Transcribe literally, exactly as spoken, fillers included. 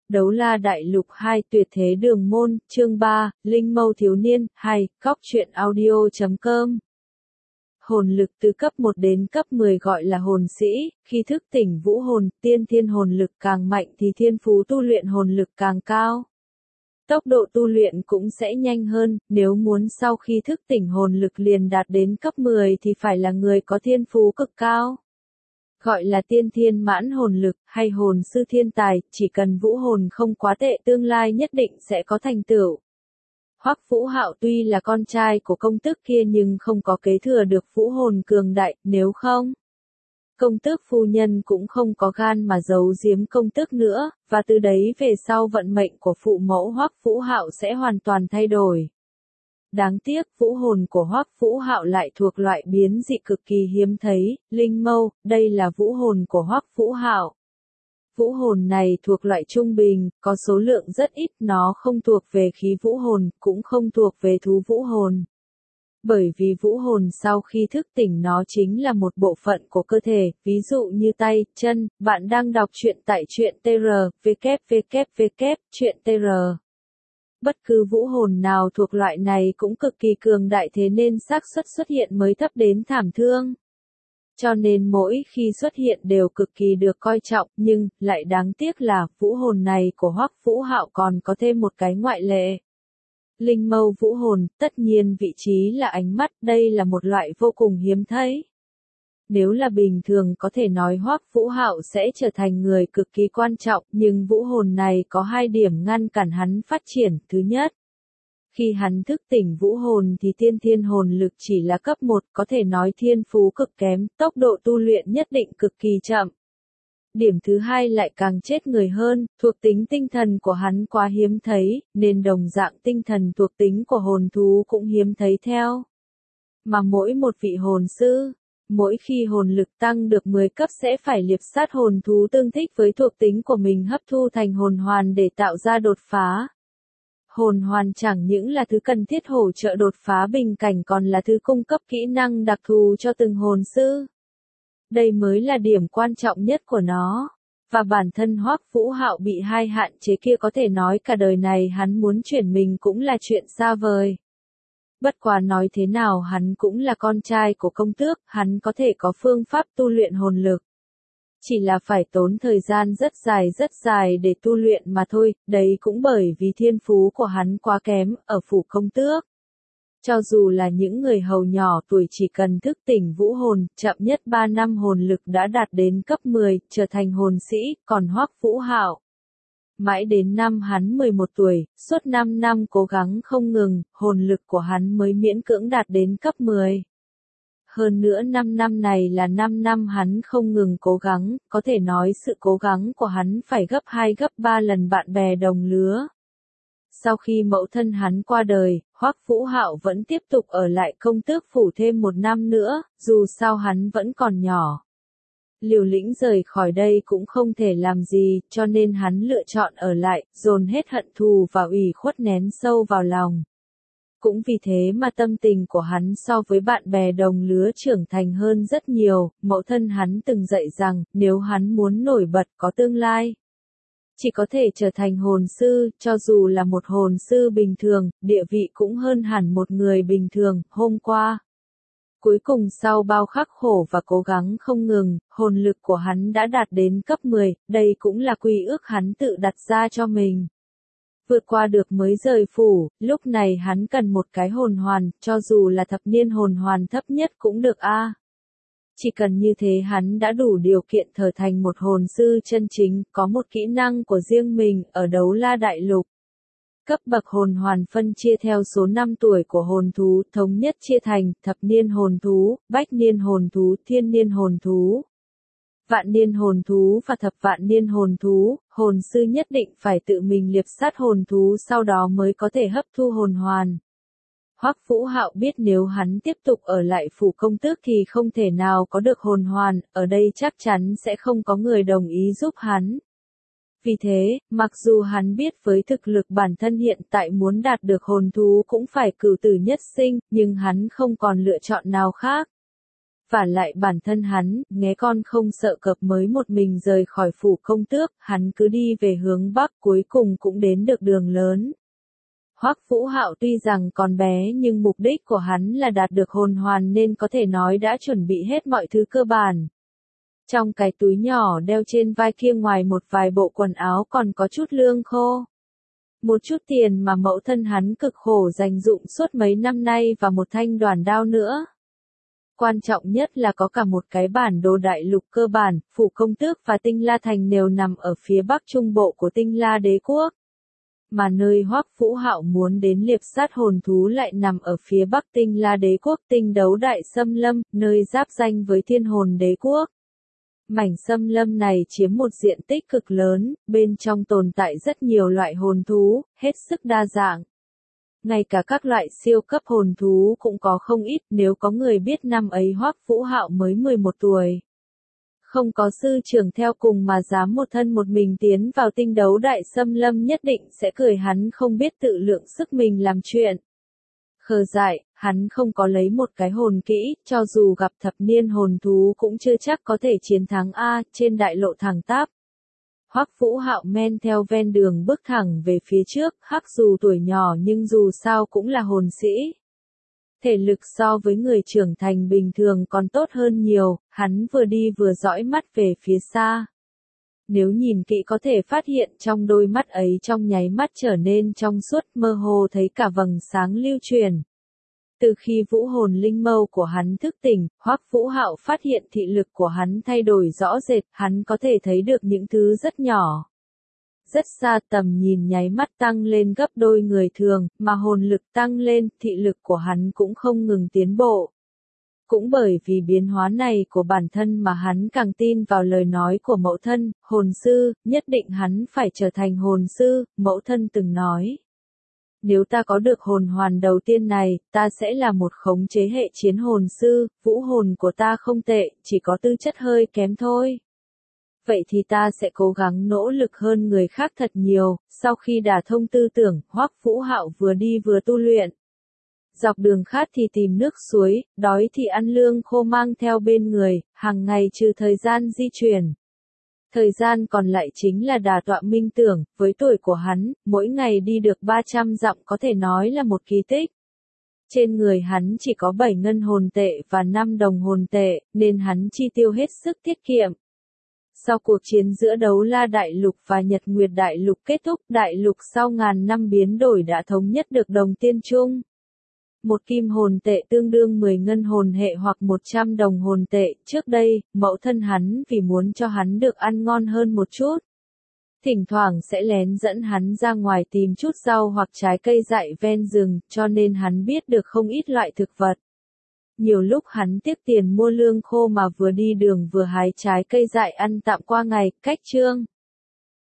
Đấu La Đại Lục hai Tuyệt Thế Đường Môn, chương ba, Linh Mâu Thiếu Niên, hai, Cóc Truyện Audio chấm com. Hồn lực từ cấp một đến cấp mười gọi là hồn sĩ, khi thức tỉnh vũ hồn, tiên thiên hồn lực càng mạnh thì thiên phú tu luyện hồn lực càng cao. Tốc độ tu luyện cũng sẽ nhanh hơn, nếu muốn sau khi thức tỉnh hồn lực liền đạt đến cấp mười thì phải là người có thiên phú cực cao. Gọi là tiên thiên mãn hồn lực, hay hồn sư thiên tài, chỉ cần vũ hồn không quá tệ tương lai nhất định sẽ có thành tựu. Hoắc Vũ Hạo tuy là con trai của công tước kia nhưng không có kế thừa được vũ hồn cường đại, nếu không, công tước phu nhân cũng không có gan mà giấu giếm công tước nữa, và từ đấy về sau vận mệnh của phụ mẫu Hoắc Vũ Hạo sẽ hoàn toàn thay đổi. Đáng tiếc, vũ hồn của Hoắc Vũ Hạo lại thuộc loại biến dị cực kỳ hiếm thấy, linh mâu, đây là vũ hồn của Hoắc Vũ Hạo. Vũ hồn này thuộc loại trung bình, có số lượng rất ít, nó không thuộc về khí vũ hồn, cũng không thuộc về thú vũ hồn. Bởi vì vũ hồn sau khi thức tỉnh nó chính là một bộ phận của cơ thể, ví dụ như tay, chân. Bạn đang đọc truyện tại truyện tê rờ, vê kép vê kép vê kép, truyện tê rờ. Bất cứ vũ hồn nào thuộc loại này cũng cực kỳ cường đại, thế nên xác suất xuất hiện mới thấp đến thảm thương. Cho nên mỗi khi xuất hiện đều cực kỳ được coi trọng, nhưng lại đáng tiếc là vũ hồn này của Hoắc Vũ Hạo còn có thêm một cái ngoại lệ. Linh mâu vũ hồn, tất nhiên vị trí là ánh mắt, đây là một loại vô cùng hiếm thấy. Nếu là bình thường có thể nói Hoắc Vũ Hạo sẽ trở thành người cực kỳ quan trọng, nhưng vũ hồn này có hai điểm ngăn cản hắn phát triển. Thứ nhất, khi hắn thức tỉnh vũ hồn thì tiên thiên hồn lực chỉ là cấp một, có thể nói thiên phú cực kém, tốc độ tu luyện nhất định cực kỳ chậm. Điểm thứ hai lại càng chết người hơn, thuộc tính tinh thần của hắn quá hiếm thấy, nên đồng dạng tinh thần thuộc tính của hồn thú cũng hiếm thấy theo. Mà mỗi một vị hồn sư, mỗi khi hồn lực tăng được mười cấp sẽ phải liệp sát hồn thú tương thích với thuộc tính của mình hấp thu thành hồn hoàn để tạo ra đột phá. Hồn hoàn chẳng những là thứ cần thiết hỗ trợ đột phá bình cảnh còn là thứ cung cấp kỹ năng đặc thù cho từng hồn sư. Đây mới là điểm quan trọng nhất của nó. Và bản thân Hoắc Vũ Hạo bị hai hạn chế kia có thể nói cả đời này hắn muốn chuyển mình cũng là chuyện xa vời. Bất quá nói thế nào hắn cũng là con trai của công tước, hắn có thể có phương pháp tu luyện hồn lực. Chỉ là phải tốn thời gian rất dài rất dài để tu luyện mà thôi, đấy cũng bởi vì thiên phú của hắn quá kém, ở phủ công tước. Cho dù là những người hầu nhỏ tuổi chỉ cần thức tỉnh vũ hồn, chậm nhất ba năm hồn lực đã đạt đến cấp mười, trở thành hồn sĩ, còn Hoắc Vũ Hạo. Mãi đến năm hắn mười một tuổi, suốt năm năm cố gắng không ngừng, hồn lực của hắn mới miễn cưỡng đạt đến cấp mười. Hơn nữa năm năm này là năm năm hắn không ngừng cố gắng, có thể nói sự cố gắng của hắn phải gấp hai gấp ba lần bạn bè đồng lứa. Sau khi mẫu thân hắn qua đời, Hoắc Vũ Hạo vẫn tiếp tục ở lại công tước phủ thêm một năm nữa, dù sao hắn vẫn còn nhỏ. Liều lĩnh rời khỏi đây cũng không thể làm gì, cho nên hắn lựa chọn ở lại, dồn hết hận thù và ủy khuất nén sâu vào lòng. Cũng vì thế mà tâm tình của hắn so với bạn bè đồng lứa trưởng thành hơn rất nhiều, mẫu thân hắn từng dạy rằng, nếu hắn muốn nổi bật có tương lai, chỉ có thể trở thành hồn sư, cho dù là một hồn sư bình thường, địa vị cũng hơn hẳn một người bình thường. Hôm qua, cuối cùng sau bao khắc khổ và cố gắng không ngừng, hồn lực của hắn đã đạt đến cấp mười, đây cũng là quy ước hắn tự đặt ra cho mình. Vượt qua được mới rời phủ, lúc này hắn cần một cái hồn hoàn, cho dù là thập niên hồn hoàn thấp nhất cũng được a. À. Chỉ cần như thế hắn đã đủ điều kiện trở thành một hồn sư chân chính, có một kỹ năng của riêng mình ở Đấu La Đại Lục. Cấp bậc hồn hoàn phân chia theo số năm tuổi của hồn thú, thống nhất chia thành thập niên hồn thú, bách niên hồn thú, thiên niên hồn thú, vạn niên hồn thú và thập vạn niên hồn thú. Hồn sư nhất định phải tự mình liệp sát hồn thú sau đó mới có thể hấp thu hồn hoàn. Hoắc Vũ Hạo biết nếu hắn tiếp tục ở lại phủ công tước thì không thể nào có được hồn hoàn, ở đây chắc chắn sẽ không có người đồng ý giúp hắn. Vì thế, mặc dù hắn biết với thực lực bản thân hiện tại muốn đạt được hồn thú cũng phải cửu tử nhất sinh, nhưng hắn không còn lựa chọn nào khác. Vả lại bản thân hắn, nghe con không sợ cọp mới một mình rời khỏi phủ công tước, hắn cứ đi về hướng bắc cuối cùng cũng đến được đường lớn. Hoắc Vũ Hạo tuy rằng còn bé nhưng mục đích của hắn là đạt được hồn hoàn nên có thể nói đã chuẩn bị hết mọi thứ cơ bản. Trong cái túi nhỏ đeo trên vai kia ngoài một vài bộ quần áo còn có chút lương khô. Một chút tiền mà mẫu thân hắn cực khổ dành dụm suốt mấy năm nay và một thanh đoản đao nữa. Quan trọng nhất là có cả một cái bản đồ đại lục cơ bản, phủ công tước và Tinh La Thành đều nằm ở phía bắc trung bộ của Tinh La Đế quốc. Mà nơi Hoắc Vũ Hạo muốn đến liệp sát hồn thú lại nằm ở phía bắc Tinh La Đế quốc Tinh Đấu Đại Xâm Lâm, nơi giáp ranh với Thiên Hồn Đế quốc. Mảnh xâm lâm này chiếm một diện tích cực lớn, bên trong tồn tại rất nhiều loại hồn thú, hết sức đa dạng. Ngay cả các loại siêu cấp hồn thú cũng có không ít, nếu có người biết năm ấy Hoắc Vũ Hạo mới mười một tuổi. Không có sư trưởng theo cùng mà dám một thân một mình tiến vào Tinh Đấu Đại Xâm Lâm nhất định sẽ cười hắn không biết tự lượng sức mình làm chuyện. Khờ dại, hắn không có lấy một cái hồn kỹ, cho dù gặp thập niên hồn thú cũng chưa chắc có thể chiến thắng A, trên đại lộ thẳng tắp. Hoắc Vũ Hạo men theo ven đường bước thẳng về phía trước, hắc dù tuổi nhỏ nhưng dù sao cũng là hồn sĩ. Thể lực so với người trưởng thành bình thường còn tốt hơn nhiều, hắn vừa đi vừa dõi mắt về phía xa. Nếu nhìn kỹ có thể phát hiện trong đôi mắt ấy trong nháy mắt trở nên trong suốt mơ hồ thấy cả vầng sáng lưu truyền. Từ khi vũ hồn linh mâu của hắn thức tỉnh, Hoắc Vũ Hạo phát hiện thị lực của hắn thay đổi rõ rệt, hắn có thể thấy được những thứ rất nhỏ. Rất xa tầm nhìn nháy mắt tăng lên gấp đôi người thường, mà hồn lực tăng lên, thị lực của hắn cũng không ngừng tiến bộ. Cũng bởi vì biến hóa này của bản thân mà hắn càng tin vào lời nói của mẫu thân, hồn sư, nhất định hắn phải trở thành hồn sư, mẫu thân từng nói. Nếu ta có được hồn hoàn đầu tiên này, ta sẽ là một khống chế hệ chiến hồn sư, vũ hồn của ta không tệ, chỉ có tư chất hơi kém thôi. Vậy thì ta sẽ cố gắng nỗ lực hơn người khác thật nhiều, sau khi đả thông tư tưởng, Hoắc Vũ Hạo vừa đi vừa tu luyện. Dọc đường khát thì tìm nước suối, đói thì ăn lương khô mang theo bên người, hàng ngày trừ thời gian di chuyển. Thời gian còn lại chính là đả tọa minh tưởng, với tuổi của hắn, mỗi ngày đi được ba trăm dặm có thể nói là một kỳ tích. Trên người hắn chỉ có bảy ngân hồn tệ và năm đồng hồn tệ, nên hắn chi tiêu hết sức tiết kiệm. Sau cuộc chiến giữa Đấu La Đại Lục và Nhật Nguyệt Đại Lục kết thúc, Đại Lục sau ngàn năm biến đổi đã thống nhất được đồng tiên chung. Một kim hồn tệ tương đương mười ngân hồn hệ hoặc một trăm đồng hồn tệ, trước đây, mẫu thân hắn vì muốn cho hắn được ăn ngon hơn một chút. Thỉnh thoảng sẽ lén dẫn hắn ra ngoài tìm chút rau hoặc trái cây dại ven rừng, cho nên hắn biết được không ít loại thực vật. Nhiều lúc hắn tiếc tiền mua lương khô mà vừa đi đường vừa hái trái cây dại ăn tạm qua ngày, cách chương.